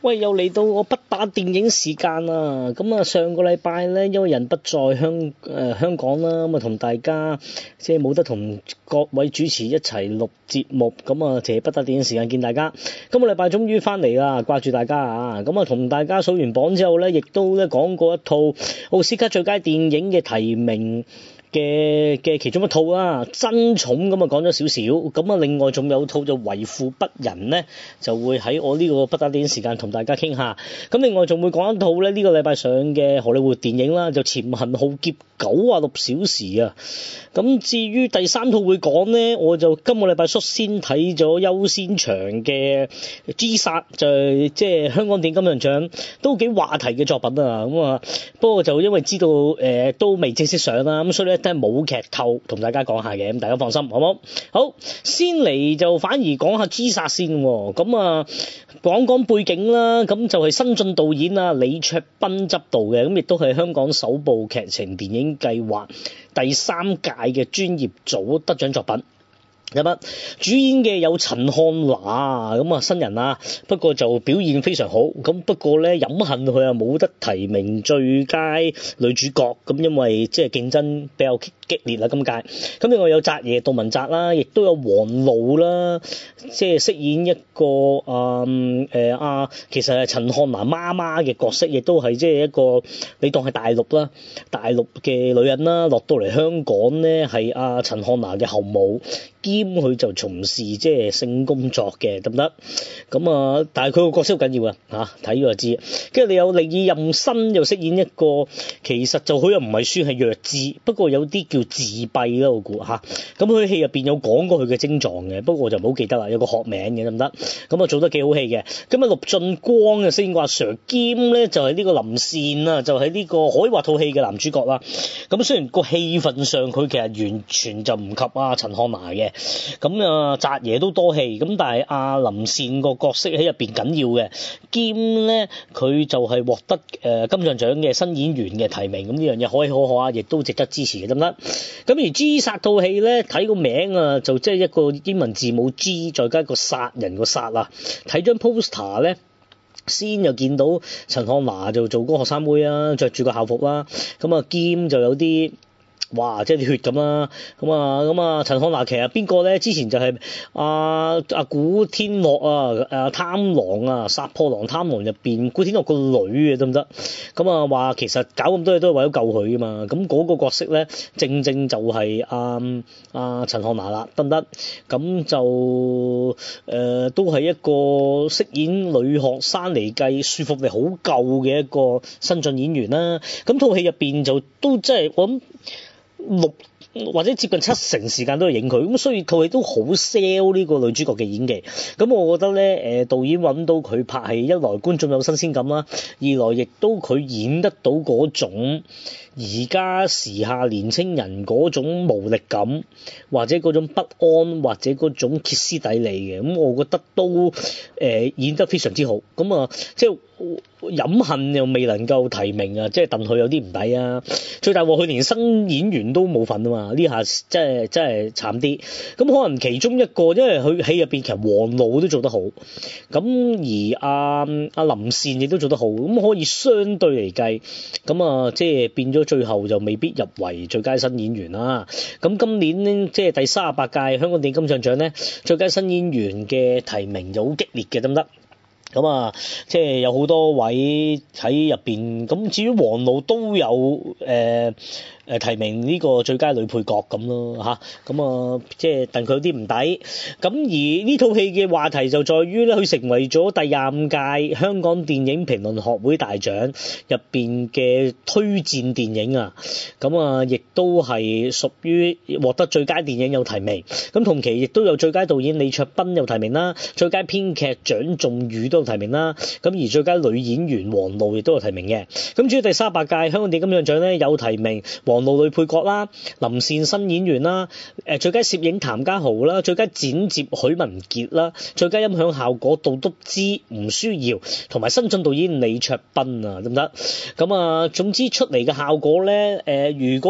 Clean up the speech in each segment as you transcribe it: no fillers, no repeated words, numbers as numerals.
喂，又嚟到我不打電影時間啦！咁啊，上個禮拜咧，因為人不在香港啦，咁啊同大家即係冇得同各位主持一齊錄節目，咁啊借不打電影時間見大家。今個禮拜終於翻嚟啦，掛住大家啊！咁啊同大家數完榜之後咧，亦都咧講過一套奧斯卡最佳電影嘅提名嘅其中一套啦，爭寵咁啊講咗少少，咁啊另外仲有套就為富不仁咧，就會喺我呢個不打電影時間同大家傾下。咁另外仲會講一套咧呢個禮拜上嘅荷里活電影啦，就潛行浩劫96小時啊。咁至於第三套會講咧，我就今個禮拜率先睇咗優先場嘅 G 殺，就係即係香港電影金像獎都幾話題嘅作品啊。咁啊不過就因為知道都未正式上啦，咁所以咧都係冇劇透同大家講下嘅，咁大家放心好冇？好，先嚟就反而講下 G 殺先喎。咁啊講講背景啦，咁就係新晉導演啊李卓斌執導嘅，咁亦都係香港首部劇情電影計劃第3屆嘅專業組得獎作品。咁啊，主演嘅有陳漢娜，咁啊新人啊，不過就表現非常好。咁不過咧，飲恨佢啊冇得提名最佳女主角，咁因為即係競爭比較激烈啦今屆。咁另外有澤爺杜汶澤啦，亦都有黃璐啦，即係飾演一個其實係陳漢娜媽媽嘅角色，亦都係即係一個你當係大陸嘅女人啦，落到嚟香港咧係陳漢娜嘅後母。兼佢就從事即係性工作嘅，得唔得？咁啊，但係佢個角色好緊要啊，睇咗就知。跟住你有李任新又飾演一個，其實就佢又唔係算係弱智，不過有啲叫自閉啦，我估嚇。咁佢戲入邊有講過佢嘅症狀嘅，不過我就唔好記得啦，有個學名嘅，得唔得？咁啊做得幾好戲嘅。咁啊陸俊光嘅飾演個阿 Sir 兼咧就係呢個林善啊，就係呢個可以話套戲嘅男主角啦。咁雖然個戲份上佢其實完全就唔及陳漢娜嘅。咁啊，澤爺都多戲，咁但係林善個角色喺入邊緊要嘅，兼咧佢就係獲得金像獎嘅新演員嘅提名，咁呢樣嘢可喜可賀啊，亦都值得支持嘅，得唔得？咁而 G 殺套戲咧，睇個名啊，就即係一個英文字母 G 再加一個殺人個殺啊，睇張 poster 咧。先又見到陳漢娜就做嗰個學生妹啊，着住個校服啦，咁啊兼就有啲。哇！即係啲血咁啦，咁啊，陳漢娜其實邊個咧？之前就係古天樂啊，貪狼啊，殺破狼貪狼入邊古天樂個女嘅，得唔得？咁啊話其實搞咁多嘢都係為咗救佢㗎嘛。咁嗰個角色咧，正就係陳漢娜啦，得唔得？咁就都係一個飾演女學生嚟計，說服力好夠嘅一個新晉演員啦。咁套戲入邊就都即係我諗。6或者接近70%時間都係影佢，咁所以套戲都好 sell 呢個女主角嘅演技。咁我覺得咧，導演揾到佢拍戲，一來觀眾有新鮮感啦，二來亦都佢演得到嗰種而家時下年青人嗰種無力感，或者嗰種不安，或者嗰種歇斯底里嘅。咁我覺得都演得非常之好。咁啊，即係飲恨又未能夠提名啊，即係戥佢有啲唔抵啊。最大鑊佢連新演員都冇份啊嘛，呢下真係慘啲。咁可能其中一個，因為佢戲入邊其實黃璐都做得好，咁而林善亦都做得好，咁可以相對嚟計，咁啊即係變咗最後就未必入圍最佳新演員啦。咁今年呢，即係第38屆香港電影金像獎咧，最佳新演員嘅提名就好激烈嘅，得唔得？咁啊，即係有好多位喺入邊。咁至於黃璐都有提名呢個最佳女配角咁咯嚇。咁啊，即係但佢有啲唔抵。咁而呢套戲嘅話題就在於咧，佢成為咗第25屆香港電影評論學會大獎入邊嘅推薦電影啊。咁啊，亦都係屬於獲得最佳電影有提名。咁同期亦都有最佳導演李卓斌有提名啦，最佳編劇蔣仲宇都有提名啦，咁而最佳女演員黃璐亦都有提名嘅。咁至於第38屆香港電影金像獎咧，有提名黃璐女配角啦，林善新演員啦，最佳攝影譚家豪啦，最佳剪接許文傑啦，最佳音響效果杜篤之、吳書瑤同埋新晉導演李卓斌啊，得唔得？咁啊，總之出嚟嘅效果咧，如果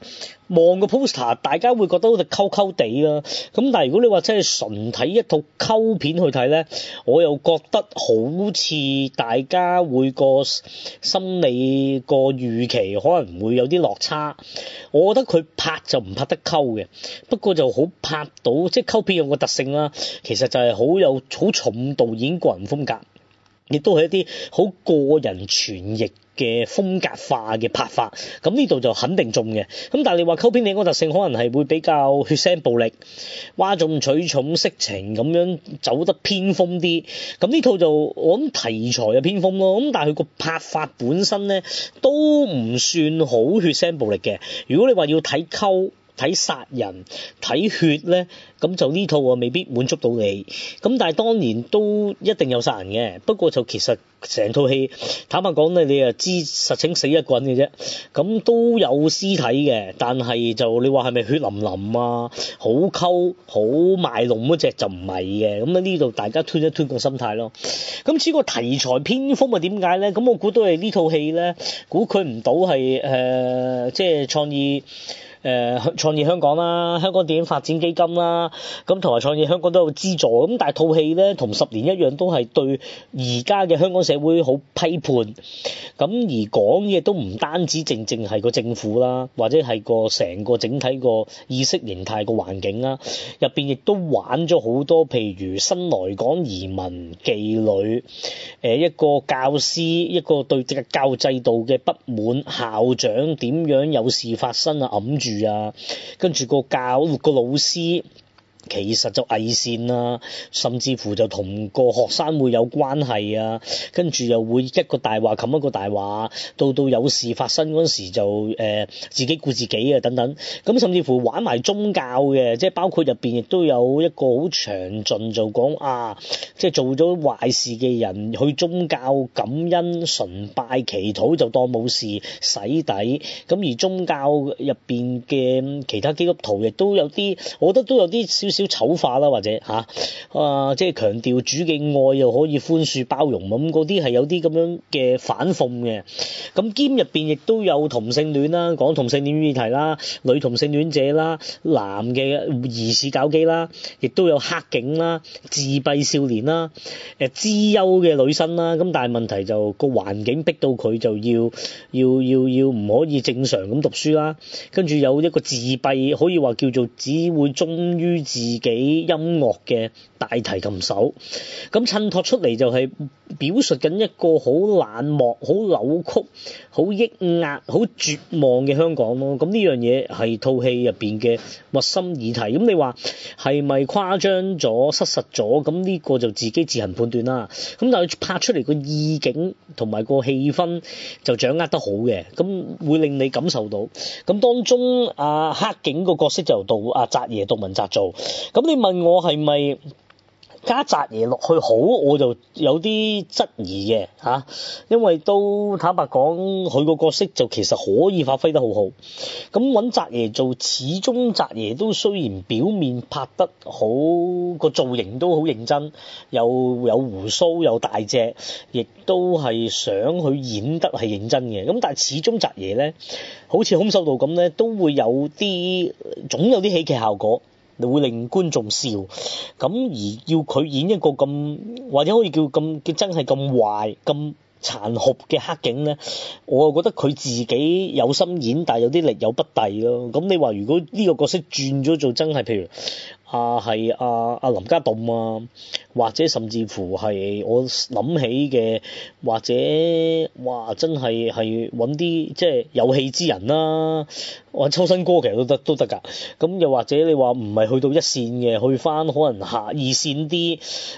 望個 poster，大家會覺得好似溝溝地啦。咁但係如果你話真係純睇一套溝片去睇咧，我又覺得好似大家會個心理個預期可能會有啲落差。我覺得佢拍就唔拍得溝嘅，不過就好拍到，即係溝片有個特性啦，其實就係好重導演個人風格，亦都係一啲好個人傳譯嘅風格化嘅拍法，咁呢度就肯定中嘅。咁但係你話溝片另一個特性可能係會比較血腥暴力、嘩眾取寵、色情咁樣走得偏鋒啲。咁呢套就我諗題材就偏鋒咯。咁但係佢個拍法本身咧都唔算好血腥暴力嘅。如果你話要睇溝、睇殺人、睇血咧，咁就呢套啊未必滿足到你。咁但係當然都一定有殺人嘅，不過就其實成套戲坦白講咧，你又知實情死一個人嘅啫。咁都有屍體嘅，但係就你話係咪血淋淋啊、好溝、好賣弄嗰隻就唔係嘅。咁呢度大家推一推個心態咯。咁至於個題材偏鋒啊點解咧？咁我估都係呢套戲咧，估佢唔到係即係創意香港啦，香港電影發展基金啦，咁同埋創意香港都有資助，咁但係套戲咧同10年一樣都係對而家嘅香港社會好批判，咁而講嘅都唔單止淨係個政府啦，或者係個成個整體個意識形態個環境啦，入邊亦都玩咗好多，譬如新來港移民、妓女，一個教師，一個對教制度嘅不滿，校長點樣有事發生啊，揞住啊，跟住個老師其實就偽善啊，甚至乎就同個學生會有關係啊，跟住又會一個大話冚一個大話，到有事發生嗰時就自己顧自己啊等等，咁甚至乎玩埋宗教嘅，即係包括入邊亦都有一個好詳盡就講即係做咗壞事嘅人去宗教感恩崇拜祈禱就當冇事洗底，咁而宗教入邊嘅其他基督徒亦都有啲，我覺得都有啲少醜化啦，或者即係強調主嘅愛又可以寬恕包容，咁嗰啲係有啲咁樣嘅反諷嘅。咁兼入邊亦都有同性戀啦，講同性戀議題啦，女同性戀者啦，男嘅疑似搞基啦，亦都有黑警啦，自閉少年啦，資優嘅女生啦。咁但係問題就個環境逼到佢就要唔可以正常咁讀書啦，跟住有一個自閉可以話叫做只會忠於自己音樂嘅大提琴手，咁襯托出嚟就係表述緊一個好冷漠、好扭曲、好抑壓、好絕望嘅香港咯。咁呢樣嘢係套戲入邊嘅核心議題。咁你話係咪誇張咗、失實咗？咁呢個就自己自行判斷啦。咁但係拍出嚟個意境同埋個氣氛就掌握得好嘅，咁會令你感受到。咁當中黑警個角色就到澤爺杜汶澤做。咁你問我係咪加澤爺落去好，我就有啲質疑嘅因為都坦白講，佢個角色就其實可以發揮得好好。咁揾澤爺做，始終澤爺都雖然表面拍得好，個造型都好認真，有鬍鬚有大隻，亦都係想佢演得係認真嘅。咁但係始終澤爺咧，好似空手道咁咧，都會有啲總有啲喜劇效果。你會令觀眾笑，咁而要佢演一個咁或者可以叫真係咁壞咁殘酷嘅黑警咧，我覺得佢自己有心演，但係有啲力有不逮咯。咁你話如果呢個角色轉咗做真係譬如係林家棟啊，或者甚至乎係我諗起嘅，或者真係揾啲即係有氣之人啦，或者秋生哥其實都得㗎。咁又或者你話唔係去到一線嘅，去返可能下二線啲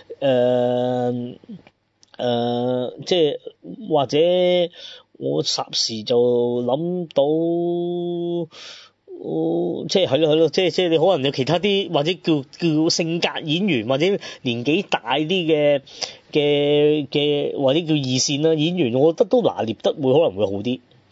即係或者我霎時就諗到。即係咯，即係你可能有其他啲或者叫性格演員或者年紀大啲嘅或者叫二線啦演員，我覺得都拿捏得可能會好啲。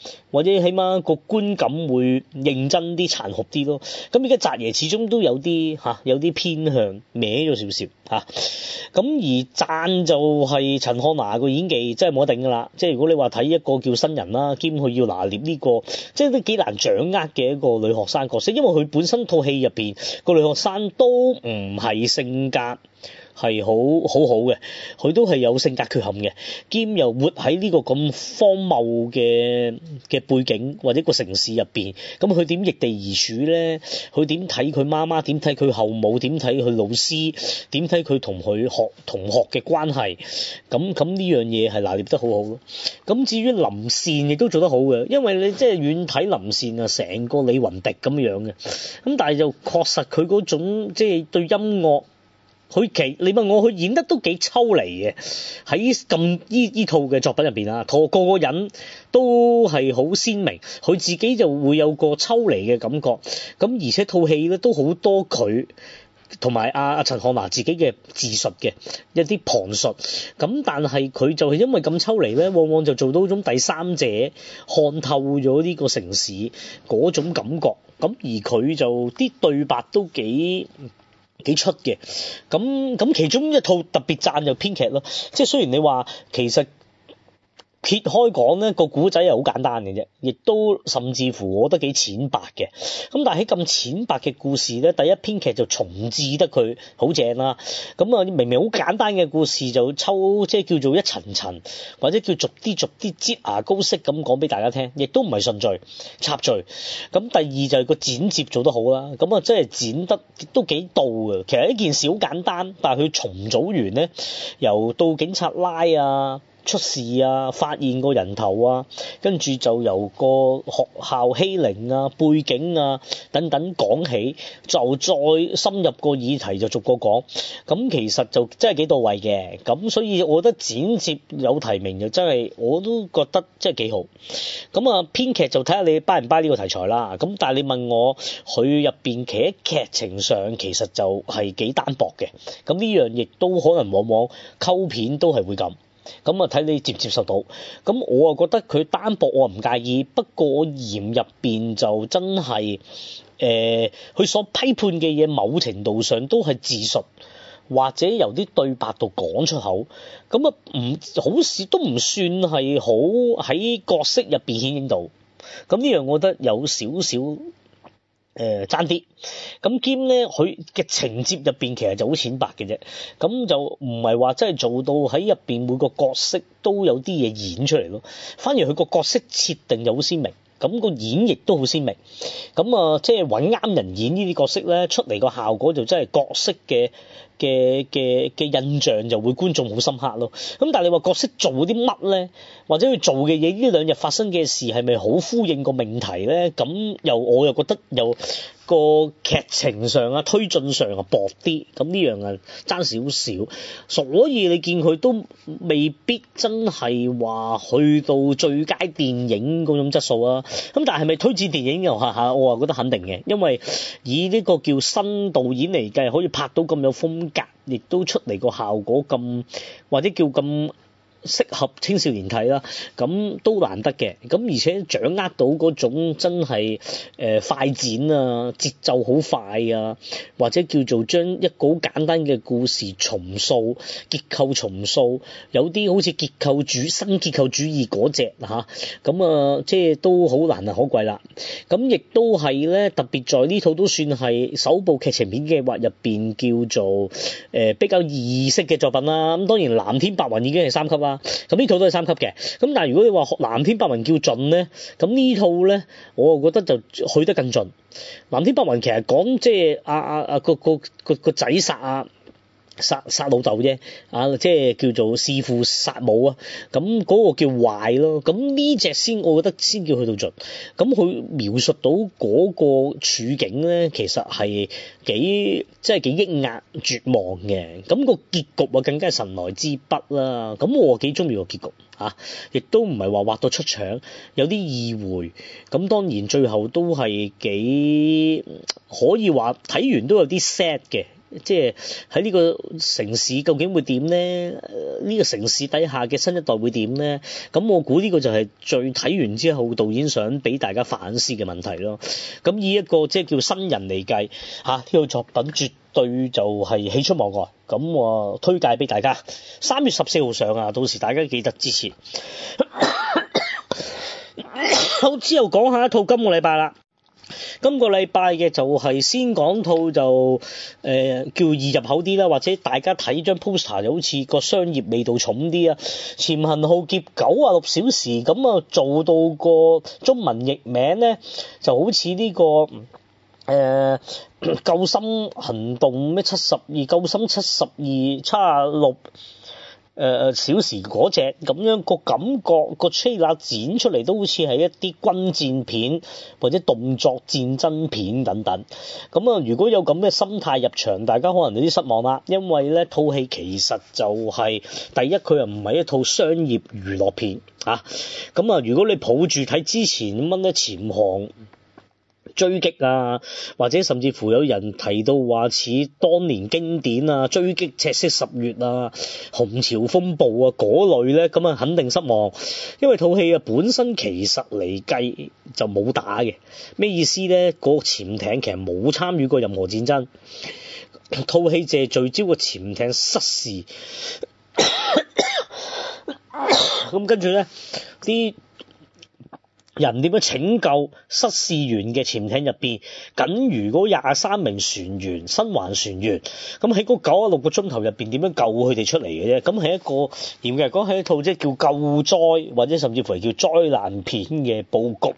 或者起碼個觀感會認真啲、殘酷啲咯。咁而家澤爺始終都有啲偏向歪咗少少嚇。咁而讚就係陳漢娜個演技真係冇得頂㗎啦。即係如果你話睇一個叫新人啦，兼佢要拿捏呢個即係都幾難掌握嘅一個女學生角色，因為佢本身套戲入邊個女學生都唔係性格係好嘅，佢都係有性格缺陷嘅，兼又活喺呢個咁荒謬嘅背景或者個城市入邊，咁佢點逆地而處咧？佢點睇佢媽媽？點睇佢後母？點睇佢老師？點睇佢同佢同學嘅關係？咁呢樣嘢係拿捏得好好咯。咁至於林善亦都做得好嘅，因為你即係遠睇林善啊，成個李雲迪咁樣嘅，咁但係就確實佢嗰種即係對音樂。你問我佢演得都幾抽離嘅，喺咁依套嘅作品入邊啊，個人都係好鮮明，佢自己就會有個抽離嘅感覺。咁而且套戲咧都好多佢同埋阿陳漢娜自己嘅自述嘅一啲旁述。咁但係佢就係因為咁抽離咧，往往就做到種第三者看透咗呢個城市嗰種感覺。咁而佢就啲對白都幾出嘅，咁其中一套特別讚就編劇咯，即係雖然你話其實撇開講咧，個古仔係好簡單嘅啫，亦都甚至乎我覺得幾淺白嘅。咁但係喺咁淺白嘅故事咧，第一編劇就重置得佢好正啦。咁啊，明明好簡單嘅故事就即係叫做一層層或者叫逐啲擠牙膏式咁講俾大家聽，亦都唔係順序插序。咁第二就係個剪接做得好啦。咁啊，真係剪得都幾到嘅。其實一件事好簡單，但係佢重組完咧，由到警察拉啊。出事啊，發現個人頭啊，跟住就由個學校欺凌啊、背景啊等等講起，就再深入個議題就逐個講。咁其實就真係幾到位嘅。咁所以我覺得剪接有提名就真係我都覺得真係幾好。咁啊，編劇就睇下你 buy 唔 buy 呢個題材啦。咁但係你問我佢入邊其實劇情上其實就係幾單薄嘅。咁呢樣亦都可能往往溝片都係會咁。咁啊，睇你接唔接受到。咁我啊覺得佢單薄我唔介意，不過嫌入邊就真係佢所批判嘅嘢某程度上都係自述，或者由啲對白度講出口。咁啊好似都唔算係好喺角色入邊顯現到。咁呢樣我覺得有少少爭啲。咁兼咧佢嘅情節入邊其實就好淺白嘅啫，咁就唔係話真係做到喺入邊每個角色都有啲嘢演出嚟咯，反而佢個角色設定就好鮮明，咁個演繹都好鮮明。咁啊即係揾啱人演呢啲角色咧，出嚟個效果就真係角色嘅印象就會觀眾好深刻咯。咁但係你話角色做啲乜咧，或者佢做嘅嘢呢兩日發生嘅事係咪好呼應個命題咧？咁我又覺得又個劇情上啊推進上啊薄啲，咁呢樣啊爭少少，所以你見佢都未必真係話去到最佳電影嗰種質素啊。咁但係咪推薦電影又下我啊覺得肯定嘅，因為以呢個叫新導演嚟計，可以拍到咁有風格，亦都出嚟個效果咁或者叫咁適合青少年睇啦，咁都難得嘅。咁而且掌握到嗰種真係快剪啊，節奏好快啊，或者叫做將一個好簡單嘅故事重塑、結構重塑，有啲好似新結構主義嗰隻嚇，咁啊即係都好難能可貴啦。咁亦都係咧，特別在呢套都算係首部劇情片計劃入邊叫做比較意識嘅作品啦。咁當然藍天白雲已經係3級啦。咁呢套都係3級嘅，咁但係如果你話藍天白雲叫盡咧，咁呢套咧，我覺得就去得更盡。藍天白雲其實講即係個仔殺老豆啫，即係叫做弒父殺母啊，咁嗰個叫壞咯。咁呢隻先，我覺得先叫去到盡。咁佢描述到嗰個處境咧，其實係幾抑壓絕望嘅。咁個結局啊，更加係神來之筆啦。咁我幾中意個結局嚇，亦都唔係話畫到出場，有啲意會。咁當然最後都係幾可以話睇完都有啲 sad 嘅。 即係喺呢個城市究竟會點咧？呢個城市底下嘅新一代會點咧？咁我估呢個就係最睇完之後導演想俾大家反思嘅問題咯。咁以一個即係叫新人嚟計嚇，呢套作品絕對就係喜出望外。咁我推介俾大家，3月14號上啊，到時大家記得支持。好，之後講下一套今個禮拜啦。今個禮拜嘅就係先講套就叫易入口啲啦，或者大家睇張 poster 就好似個商業味道重啲啊。潛行浩劫96小時咁啊，做到個中文譯名咧就好似呢個救心行動咩72救心7276小時嗰隻咁樣個感覺，個 trailer 剪出嚟都好似係一啲軍戰片或者動作戰爭片等等。咁啊，如果有咁嘅心態入場，大家可能有啲失望啦，因為咧套戲其實就係、第一，佢又唔係一套商業娛樂片啊。咁啊，如果你抱住睇之前咁樣咧潛航追擊啊，或者甚至乎有人提到話似當年經典啊追擊赤色十月啊紅潮風暴啊嗰類咧，咁啊肯定失望，因為套戲啊本身其實嚟計就冇打嘅。咩意思咧？個潛艇其實冇參與過任何戰爭，套戲淨係聚焦個潛艇失事。咁跟住咧啲人點樣拯救失事完嘅潛艇入邊僅餘嗰23名船員生還船員，咁喺嗰96個鐘頭入邊點樣救佢哋出嚟嘅啫？咁係一個嚴格嚟講係一套即係叫救災或者甚至乎係叫災難片嘅佈局。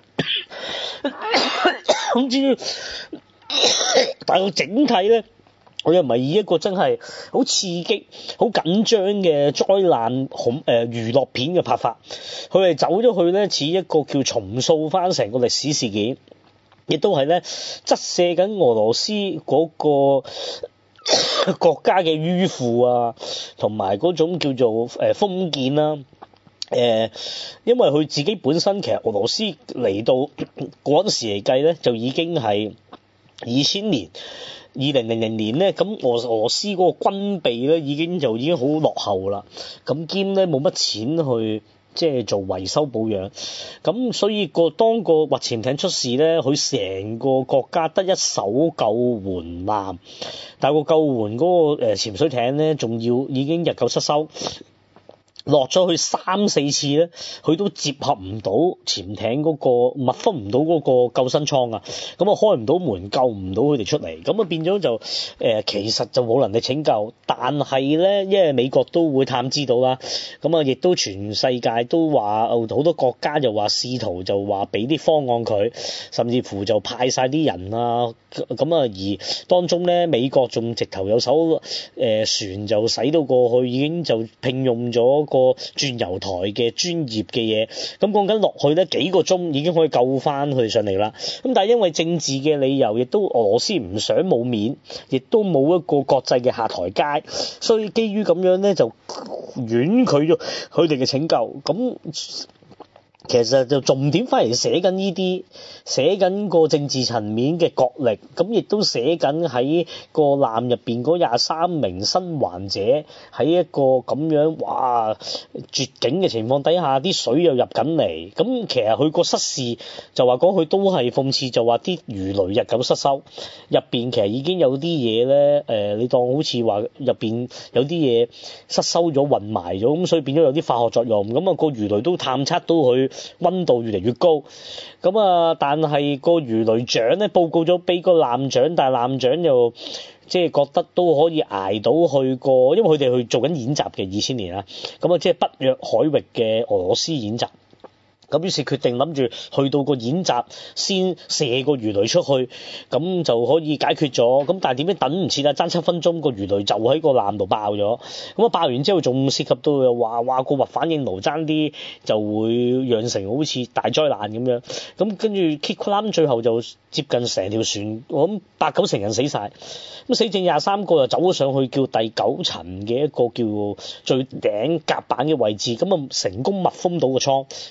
咁至於但係整體咧，我又唔係以一個真係好刺激、好緊張嘅災難娛樂片嘅拍法，佢係走咗去咧似一個叫重塑翻成個歷史事件，亦都係咧側寫緊俄羅斯嗰個國家嘅迂腐啊，同埋嗰種叫做封建啦。因為佢自己本身其實俄羅斯嚟到嗰陣時嚟計咧，就已經係2000年。2000年咧，咁俄羅斯嗰個軍備咧已經好落後啦，咁兼咧冇乜錢去即係做維修保養，咁所以當個核潛艇出事咧，佢成個國家得一艘救援艦，但係個救援嗰個潛水艇咧仲要已經日久失修。落咗去3-4次咧，佢都接合唔到潛艇嗰個密封唔到嗰個救生艙啊，咁啊開唔到門救唔到佢哋出嚟，咁啊變咗就其實就冇能力拯救，但係咧因為美國都會探知到啦，咁啊亦都全世界都話好多國家就話試圖就話俾啲方案佢，甚至乎就派晒啲人啊，咁啊而當中咧美國仲直頭有艘船就駛到過去，已經就聘用咗個轉油台嘅專業嘅嘢，咁講緊落去咧幾個鐘已經可以救翻佢上嚟啦。咁但係因為政治嘅理由，亦都俄羅斯唔想冇面，亦都冇一個國際嘅下台階，所以基於咁樣咧就婉拒咗佢哋嘅拯救。咁其實就重點翻嚟寫緊呢啲，寫緊個政治層面嘅角力，咁亦都寫緊喺個艦入邊嗰23名生還者喺一個咁樣哇絕境嘅情況底下，啲水又入緊嚟，咁其實佢個失事就話講佢都係諷刺，就話啲魚雷日久失修，入邊其實已經有啲嘢咧你當好似話入邊有啲嘢失修咗混埋咗，咁所以變咗有啲化學作用，咁啊個魚雷都探測到佢溫度越嚟越高，咁啊但係個魚雷長咧報告咗俾個艦長，但係艦長又即係覺得都可以捱到去個，因為佢哋去做緊演習嘅2000年啊，咁啊即係北約海域嘅俄羅斯演習。咁於是決定諗住去到個演習先射個魚雷出去，咁就可以解決咗。咁但係點解等唔切啊？爭7分鐘個魚雷就喺個艦度爆咗。咁啊爆完之後仲涉及到又話個核反應爐爭啲就會釀成好似大災難咁樣。咁跟住 Kiklam 最後就接近成條船，我諗8-9成人死晒。咁死剩23個又走咗上去叫第9層嘅一個叫最頂甲板嘅位置，咁啊成功密封到個艙。咁但係側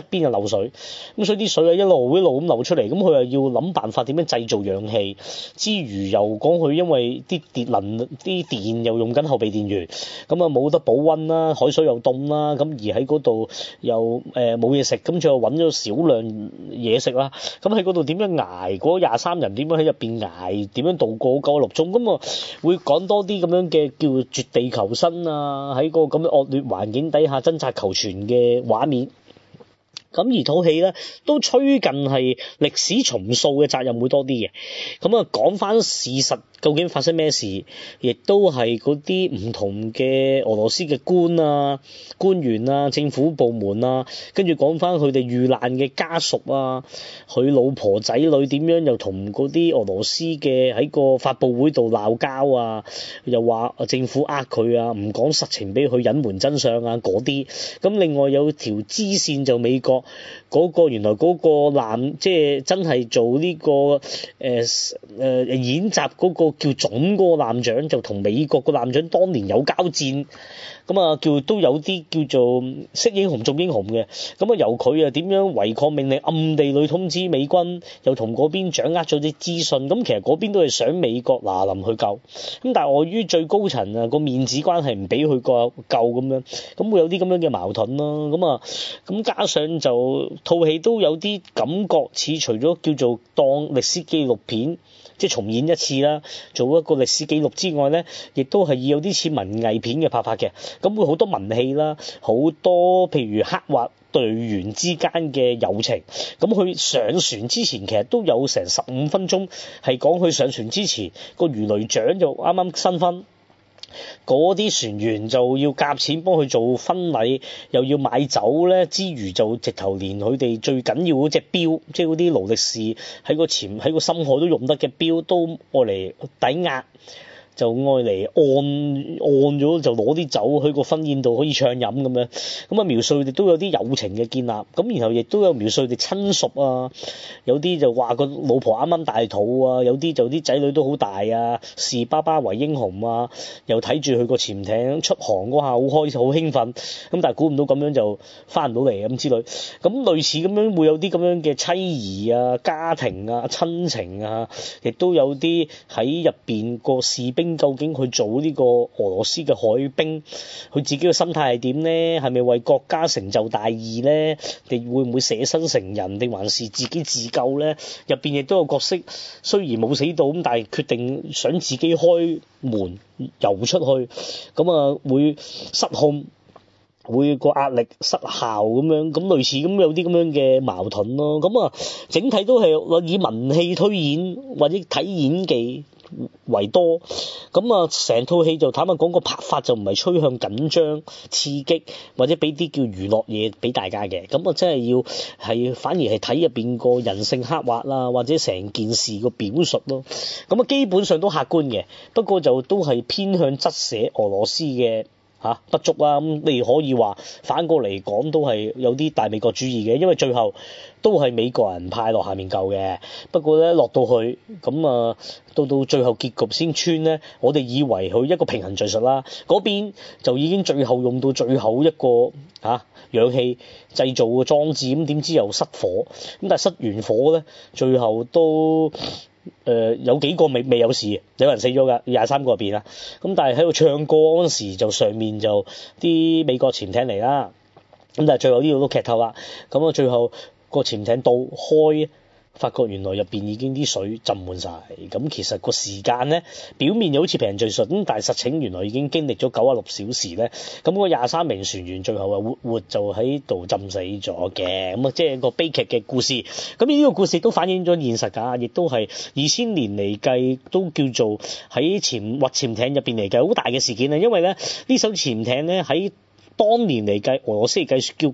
邊就漏水，咁所以啲水啊一路咁流出嚟，咁佢又要諗辦法點樣製造氧氣，之餘又講佢因為啲電又用緊後備電源，咁啊冇得保溫啦，海水又凍啦，咁而喺嗰度又冇嘢食，咁最後揾咗少量嘢食啦，咁喺嗰度點樣捱嗰23人點樣喺入邊捱，點樣度過96鐘，咁啊會講多啲咁樣嘅叫絕地求生啊，喺個咁嘅惡劣環境底下掙扎求存嘅畫面。咁而套戲咧都趨近係歷史重塑嘅責任會多啲嘅，咁啊講翻事實究竟發生咩事，亦都係嗰啲唔同嘅俄羅斯嘅官員啊、政府部門啊，跟住講翻佢哋遇難嘅家屬啊，佢老婆仔女點樣又同嗰啲俄羅斯嘅喺個發佈會度鬧交啊，又話政府佢啊，唔講實情俾佢隱瞞真相啊嗰啲，咁另外有條支線就美國。原來嗰個即係真係做呢個演習嗰個叫總嗰個艦長，就同美國個艦長當年有交戰，咁啊都有啲叫做識英雄重英雄嘅，咁啊由佢啊點樣違抗命令暗地裏通知美軍，又同嗰邊掌握咗啲資訊，咁其實嗰邊都係想美國嗱臨去救，咁但係礙於最高層啊個面子關係唔俾佢救咁樣，咁會有啲咁樣嘅矛盾咯，咁加上就套戲都有啲感覺似除咗叫做當歷史紀錄片，即係重演一次啦，做一個歷史紀錄之外咧，亦都係有啲似文藝片嘅拍法嘅，咁會好多文戲啦，好多譬如刻畫隊員之間嘅友情，咁佢上船之前其實都有成15分鐘係講佢上船之前個魚雷長就啱啱新婚。嗰啲船員就要夾錢幫佢做婚禮，又要買酒咧，之餘就直頭連佢哋最緊要嗰隻錶，即係嗰啲勞力士喺個深海都用得嘅錶，都愛嚟抵押。就愛嚟按咗就攞啲酒去個婚宴度可以暢飲咁樣，咁啊描述佢哋都有啲友情嘅建立，咁然後亦都有描述佢哋親屬啊，有啲就話個老婆啱啱大肚啊，有啲就啲仔女都好大啊，視爸爸為英雄啊，又睇住佢個潛艇出航嗰下好開心好興奮，咁但係估唔到咁樣就翻唔到嚟咁之類，咁類似咁樣會有啲咁樣嘅妻兒啊、家庭啊、親情啊，亦都有啲喺入邊個士兵。究竟佢做呢個俄羅斯嘅海兵，佢自己嘅心態係點呢？係咪為國家成就大義呢？定會唔會捨身成仁，定還是自己自救呢？入邊亦都有角色，雖然冇死到咁，但係決定想自己開門游出去，咁啊會失控。會個壓力失效咁樣，咁類似咁有啲咁樣嘅矛盾咯。咁啊，整體都係以文戲推演或者睇演技為多。咁啊，成套戲就坦白講個拍法就唔係趨向緊張刺激，或者俾啲叫娛樂嘢俾大家嘅。咁啊，真係要係反而係睇入邊個人性刻畫啦，或者成件事個表述咯。咁啊，基本上都客觀嘅，不過就都係偏向側寫俄羅斯嘅。不足啊，咁你可以話反過嚟講都係有啲大美國主義嘅，因為最後都係美國人派落下面救嘅。不過咧落到去咁啊，到最後結局先穿咧，我哋以為佢一個平衡敘述啦，嗰邊就已經最後用到最後一個氧氣製造嘅裝置，咁點知又失火，咁但係失完火咧，最後都。有幾個未有事，有人死咗㗎，23個入邊啦。咁但係喺度唱歌嗰陣時，就上面就啲美國潛艇嚟啦。咁但係最後呢度都劇透啦。咁啊，最後個潛艇到開。發覺原來入邊已經啲水浸滿晒，咁其實個時間咧表面又好似平敘述，咁但係實情原來已經經歷咗96小時咧，咁嗰23名船員最後啊活就喺度浸死咗嘅，咁啊即係個悲劇嘅故事。咁呢個故事都反映咗現實㗎，亦都係2000年嚟計都叫做喺潛艇入邊嚟計好大嘅事件啊，因為咧呢艘潛艇咧喺當年嚟計，俄羅斯嚟計叫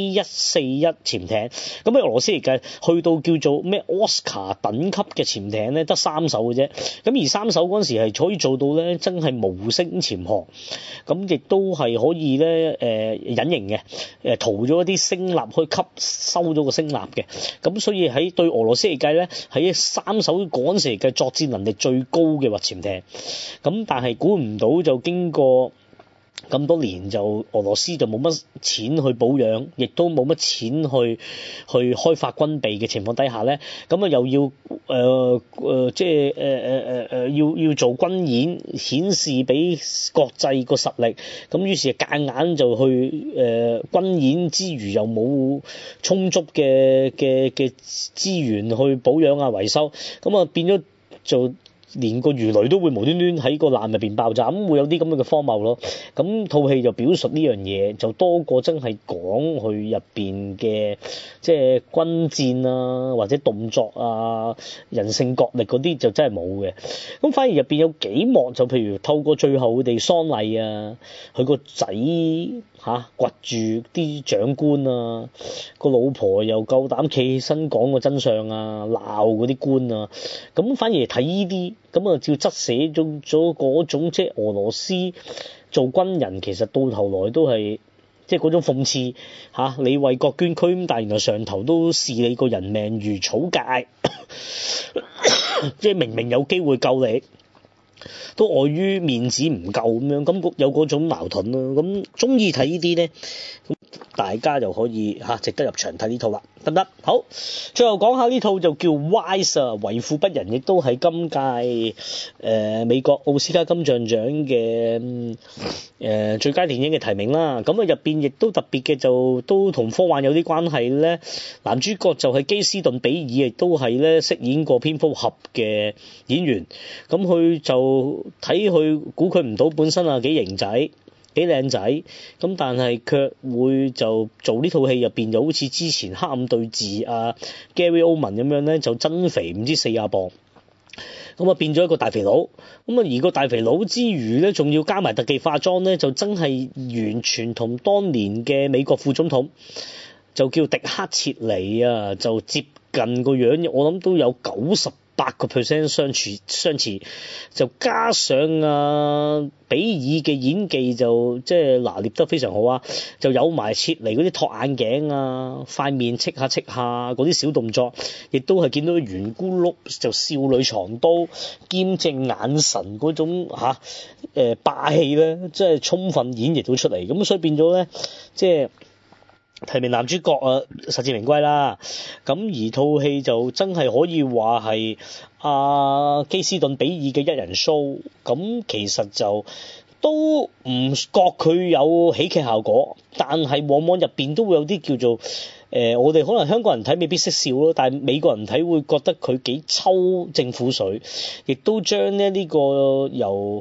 K141 潛艇，咁喺俄羅斯嚟計去到叫做咩 Oscar 等級嘅潛艇咧，得3艘嘅啫。咁而3艘嗰陣時係可以做到咧，真係無聲潛航，咁亦都係可以咧隱形嘅，逃咗一啲聲納去吸收咗個聲納嘅。咁所以喺對俄羅斯嚟計咧，喺3艘嗰陣時嚟計作戰能力最高嘅核潛艇。咁但係估唔到就經過咁多年就俄羅斯就冇乜錢去保養，亦都冇乜錢去開發軍備嘅情況底下咧，咁啊又要即係要做軍演，顯示俾國際個實力，咁於是夾硬就去軍演之餘又冇充足嘅資源去保養啊維修，咁啊變咗就連個魚雷都會無端端喺個艦入邊爆炸，咁會有啲咁樣嘅荒謬咯。咁套戲就表述呢樣嘢，就多過真係講佢入邊嘅即係軍戰啊，或者動作啊、人性角力嗰啲就真係冇嘅。咁反而入邊有幾幕就譬如透過最後佢哋喪禮啊，佢個仔掘住啲長官啊，個老婆又夠膽企起身講個真相啊，鬧嗰啲官啊，咁反而睇呢啲。咁啊，照側寫咗嗰種即係俄羅斯做軍人，其實到頭來都係即係嗰種諷刺你為國捐軀，但原來上頭都視你個人命如草芥，即係明明有機會救你，都礙於面子唔夠咁樣，咁有嗰種矛盾咯。咁中意睇呢啲咧，咁大家就可以值得入場睇呢套啦，得唔得？好，最後講下呢套就叫 Vice 啊，為富不仁，亦都係今屆美國奧斯卡金像獎嘅最佳電影嘅提名啦。咁啊入邊亦都特別嘅就都同科幻有啲關係咧。男主角就係基斯頓比爾，亦都係咧飾演過蝙蝠俠嘅演員。咁佢就睇佢估佢唔到，本身啊幾型仔。幾靚仔，咁但係卻會就做呢套戲入邊，就好似之前黑暗對峙啊 Gary Oldman 咁樣咧，就增肥唔知40磅，咁啊變咗一個大肥佬，咁啊而個大肥佬之餘咧，仲要加埋特技化妝咧，就真係完全同當年嘅美國副總統就叫迪克切尼啊，就接近個樣，我諗都有98% 相似，就加上比爾嘅演技就即係拿捏得非常好啊，就有埋切尼嗰啲托眼鏡啊，塊面戚下嗰啲小動作，亦都係見到圓咕碌就少女藏刀兼正眼神嗰種霸氣咧，即係充分演繹到出嚟，咁所以變咗咧即係提名男主角實至名歸啦。咁而套戲就真係可以話係基斯頓比爾嘅一人 show， 咁其實就都唔覺佢有喜劇效果，但係往往入邊都會有啲叫做我哋可能香港人睇未必識笑咯，但係美國人睇會覺得佢幾抽政府水，亦都將呢個由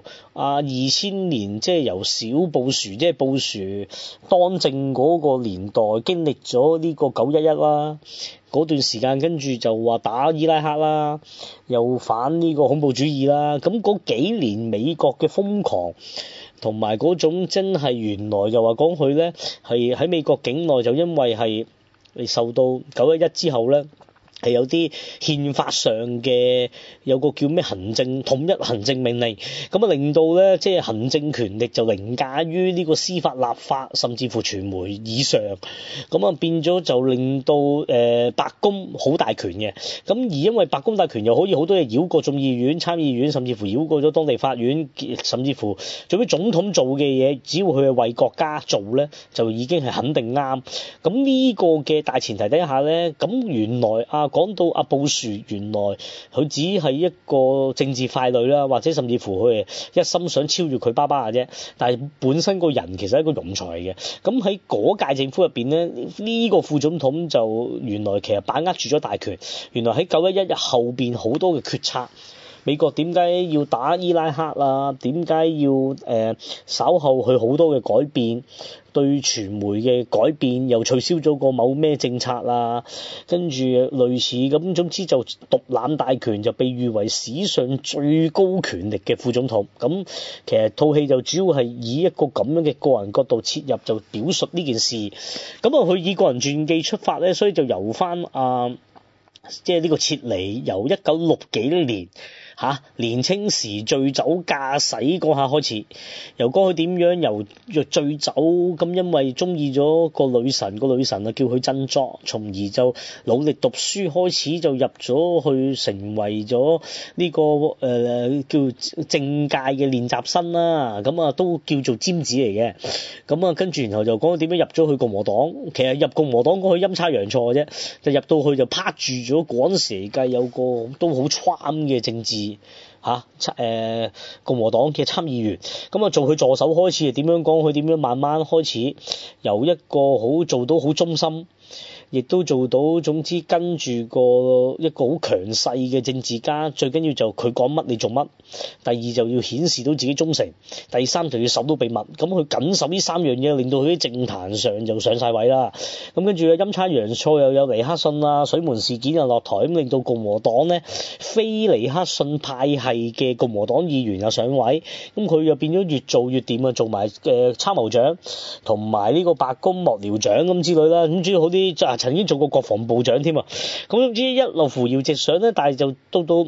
2000年即係由小布殊即係布殊當政嗰個年代經歷咗呢個911啦，嗰段時間跟住就話打伊拉克啦，又反呢個恐怖主義啦，咁嗰幾年美國嘅瘋狂同埋嗰種真係原來就話講佢咧係喺美國境內就因為係受到911之後咧，係有啲憲法上嘅有個叫咩統一行政命令，咁令到咧即係行政權力就凌駕於呢個司法立法甚至乎傳媒以上，咁變咗就令到白宮好大權嘅，咁而因為白宮大權又可以好多嘢繞過眾議院、參議院，甚至乎繞過咗當地法院，甚至乎做啲總統做嘅嘢，只要佢係為國家做咧，就已經係肯定啱。咁呢個嘅大前提底下咧，咁原來講到布殊，原來佢只係一個政治傀儡啦，或者甚至乎佢係一心想超越佢爸爸嘅啫。但係本身個人其實係一個庸才嚟嘅。咁喺嗰屆政府入邊咧，呢個副總統就原來其實把握住咗大權。原來喺911後邊好多嘅決策，美國點解要打伊拉克啊？點解要稍後去好多嘅改變？對傳媒嘅改變，又取消咗個某咩政策啊，跟住類似咁，總之就獨攬大權，就被譽為史上最高權力嘅副總統。咁其實套戲就主要係以一個咁樣嘅個人角度切入，就表述呢件事。咁佢以個人傳記出發咧，所以就由翻即係呢個切尼由1960幾年年青時醉酒駕駛嗰下開始，由講佢點樣由醉酒咁，因為中意咗個女神，個女神啊叫佢振作，從而就努力讀書，開始就入咗去成為咗呢個叫政界嘅練習生啦，咁啊都叫做尖子嚟嘅，咁啊跟住然後就講點樣入咗去共和黨，其實入共和黨講佢陰差陽錯嘅啫，就入到去就拍住咗嗰陣時嚟計有個都好 charm 嘅政治共和黨嘅參議員，咁啊做佢助手開始，點樣講佢點樣慢慢開始由一個好做到好忠心，亦都做到總之跟住一個好強勢嘅政治家，最緊要就佢講乜你做乜，第二就要顯示到自己忠誠，第三就要守到秘密，咁佢緊守呢三樣嘢，令到佢喺政壇上就上晒位啦。咁跟住陰差陽錯又有尼克遜啊，水門事件又落台，咁令到共和黨呢非尼克遜派系嘅共和黨議員又上位，咁佢又變咗越做越掂啊，做埋參謀長同埋呢個白宮幕僚長咁之類啦，咁主要好啲曾經做過國防部長添啊，咁總之一路扶搖直上咧，但係就到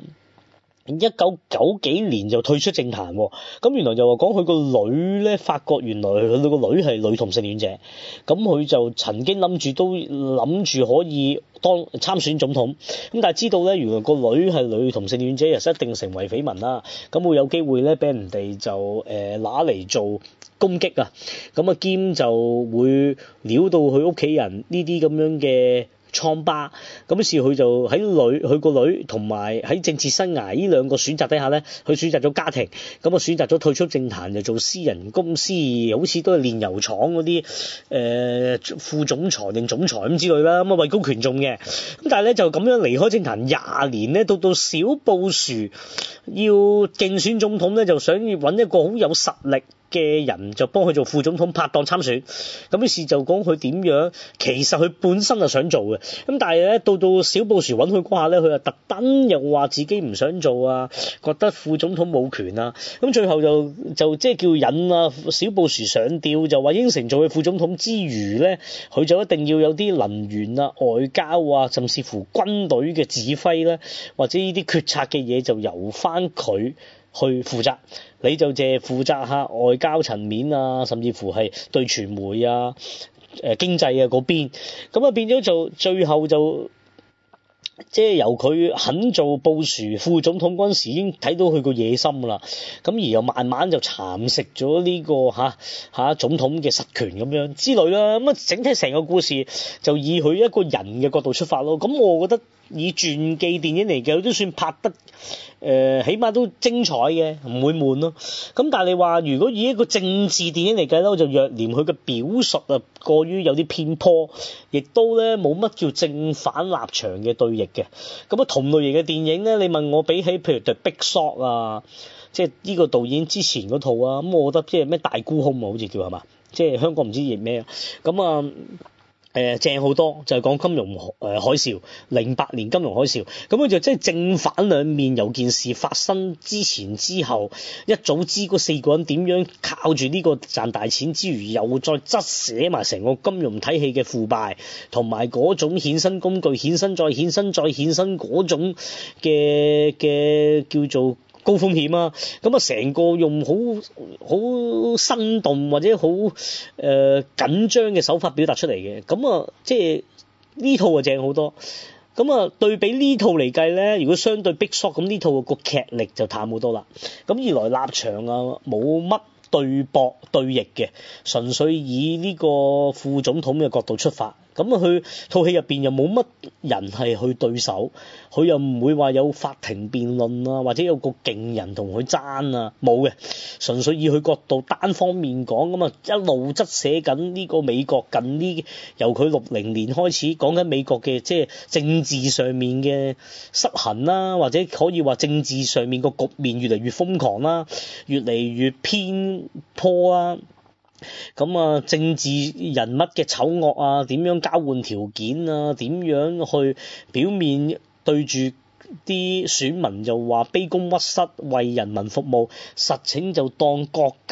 1990幾年就退出政壇喎，咁原來就話講佢個女咧，發覺原來佢個女係女同性戀者，咁佢就曾經諗住可以參選總統，咁但係知道咧原來個女係女同性戀者，又一定成為緋聞啦，咁會有機會咧俾人哋就拿嚟做攻擊啊，咁啊兼就會撩到佢屋企人呢啲咁樣嘅瘡疤，咁於是佢就佢個女同埋喺政治生涯呢兩個選擇底下咧，佢選擇咗家庭，咁啊選擇咗退出政壇，就做私人公司，好似都係煉油廠嗰啲副總裁定總裁咁之類啦，咁啊位高權重嘅，咁但係咧就咁樣離開政壇20年咧，到小布殊要競選總統咧，就想要揾一個好有實力嘅人就幫佢做副總統拍檔參選，咁於是就講佢點樣，其實佢本身係想做嘅，咁但係咧到小布殊揾佢嗰下咧，佢又特登又話自己唔想做啊，覺得副總統冇權啊，咁最後就即係叫引啊小布殊上吊，就話應承做佢副總統之餘咧，佢就一定要有啲能源啊、外交啊，甚至乎軍隊嘅指揮咧，或者呢啲決策嘅嘢就由翻佢去負責，你就淨係負責下外交層面啊，甚至乎係對傳媒啊、經濟啊嗰邊，咁啊變咗就最後就即係由佢肯做布殊副總統嗰陣時，已經睇到佢個野心啦。咁而又慢慢就蠶食咗呢個總統嘅實權咁樣之類啦。咁啊整體成個故事就以佢一個人嘅角度出發咯。咁我覺得以傳記電影嚟嘅都算拍得起碼都精彩嘅，唔會悶咯。咁但係你話如果以一個政治電影嚟計咧，我就若嫌佢嘅表述啊過於有啲偏頗，亦都咧冇乜叫正反立場嘅對弈嘅。咁啊同類型嘅電影咧，你問我比起譬如 The Big Short 啊，即係呢個導演之前嗰套啊，咁我覺得即係咩大沽空啊，好似叫係嘛，即係香港唔知譯咩啊，咁啊。正好多就係講金融海嘯，08年金融海嘯，咁佢就即係正反兩面，由件事發生之前之後，一早知嗰4個人點樣靠住呢個賺大錢之餘，又再側寫埋成個金融體系嘅腐敗，同埋嗰種衍生工具衍生再衍生再衍生嗰種嘅叫做高風險啊，咁啊成個用好生動或者好緊張嘅手法表達出嚟嘅，咁啊即係呢套啊正好多，咁啊對比呢套嚟計咧，如果相對 Big Short 咁呢套個劇力就淡好多啦，咁二來立場啊冇乜對駁對弈嘅，純粹以呢個副總統嘅角度出發。咁啊，佢套戲入邊又冇乜人係去對手，佢又唔會話有法庭辯論啊，或者有個勁人同佢爭啊，冇嘅，純粹以佢角度單方面講，咁啊一路側寫緊呢個美國近呢由佢60年開始講緊美國嘅即係政治上面嘅失衡啦，或者可以話政治上面個局面越嚟越瘋狂啦，越嚟越偏頗啊。咁啊，政治人物嘅醜惡啊，點樣交換條件啊，點樣去表面對住啲選民就話卑躬屈膝為人民服務，實情就當國家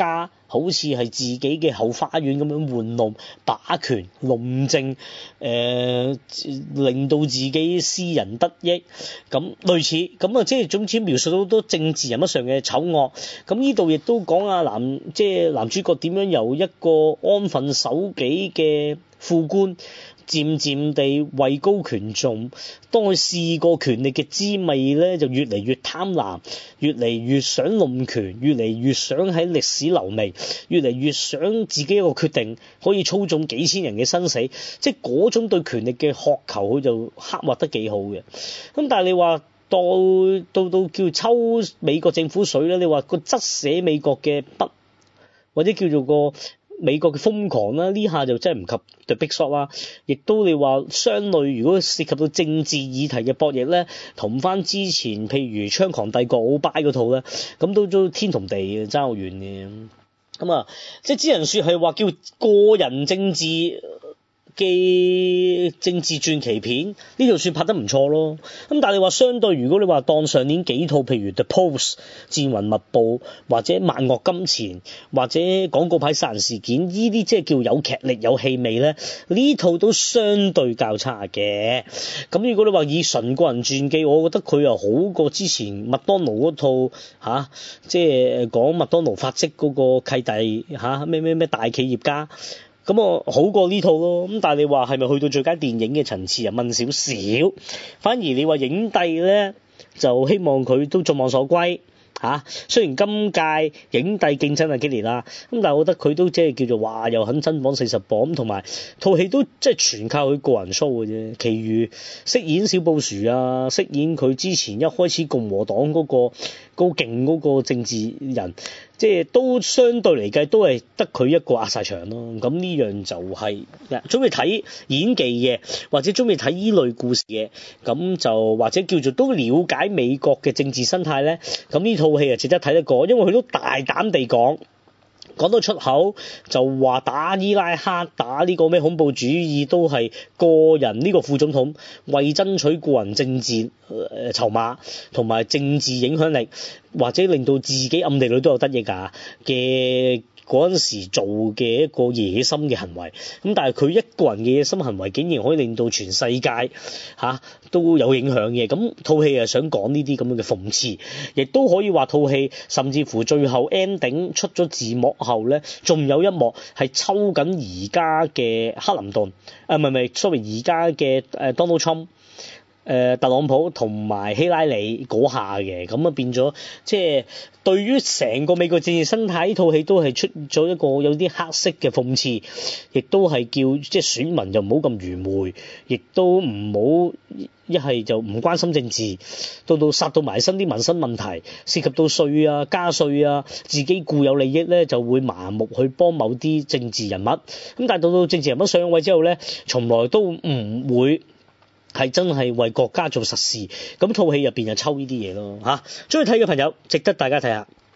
好似係自己嘅後花園咁樣玩弄、把權、弄政，令到自己私人得益，咁類似咁啊，即係總之描述到好多政治人物上嘅醜惡。咁呢度亦都講啊即係男主角點樣由一個安分守己嘅副官，漸漸地位高權重，當佢試過權力嘅滋味咧，就越嚟越貪婪，越嚟越想弄權，越嚟越想喺歷史留名，越嚟越想自己一個決定可以操縱幾千人嘅生死，即係嗰種對權力嘅渴求，佢就刻畫得幾好嘅。咁但係你話到叫抽美國政府水咧，你話個側寫美國嘅筆，或者叫做個美國嘅瘋狂啦，呢下就真係唔及 The Big Short 啦。亦都你話相類，如果涉及到政治議題嘅博弈咧，同翻之前譬如《猖狂帝國》奧巴嗰套咧，咁都天同地嘅，爭好遠嘅。咁啊，即係只能說係話叫個人政治嘅政治傳奇片，呢度算拍得唔錯咯。咁但係你話相對，如果你話當上年幾套譬如 The Post、戰雲密報或者萬惡金錢或者廣告牌殺人事件，呢啲即係叫有劇力有氣味咧，呢套都相對較差嘅。咁如果你話以純個人傳記，我覺得佢又好過之前麥當勞嗰套即係講麥當勞發跡嗰個契弟咩大企業家。咁好過呢套咯。咁但係你話係咪去到最佳電影嘅層次啊？問少少。反而你話影帝咧，就希望佢都眾望所歸。雖然今屆影帝競爭係激烈啦，咁但係我覺得佢都即係叫做話又肯增磅40磅，同埋套戲都即係全靠佢個人 show 嘅啫。其餘飾演小布殊啊，飾演佢之前一開始共和黨嗰個高勁嗰個政治人，即係都相對嚟計都係得佢一個壓晒場咯。咁呢樣就係中意睇演技嘅，或者中意睇依類故事嘅，咁就或者叫做都了解美國嘅政治生態咧。咁呢套戲啊值得睇得過，因為佢都大膽地講到出口，就話打伊拉克打呢個咩恐怖主義都係個人呢個副總統為爭取個人政治籌碼同埋政治影響力，或者令到自己暗地裏都有得益嘅嗰陣時做嘅一個野心嘅行為。咁但係佢一個人嘅野心行為竟然可以令到全世界都有影響嘅。咁套戲係想講呢啲咁樣嘅諷刺，亦都可以話套戲甚至乎最後 ending 出咗字幕後咧，仲有一幕係抽緊而家嘅克林頓sorry 而家嘅Donald Trump。特朗普同埋希拉里嗰下嘅，咁變咗即係對於成個美國政治生態，呢套戲都係出咗一個有啲黑色嘅諷刺，亦都係叫即係選民就唔好咁愚昧，亦都唔好一係就唔關心政治，到殺到埋身啲民生問題，涉及到稅啊、加稅啊，自己固有利益咧就會盲目去幫某啲政治人物。咁但係到政治人物上位之後咧，從來都唔會係真係為國家做實事。咁套戲入邊就抽呢啲嘢咯。中意睇嘅朋友值得大家睇下。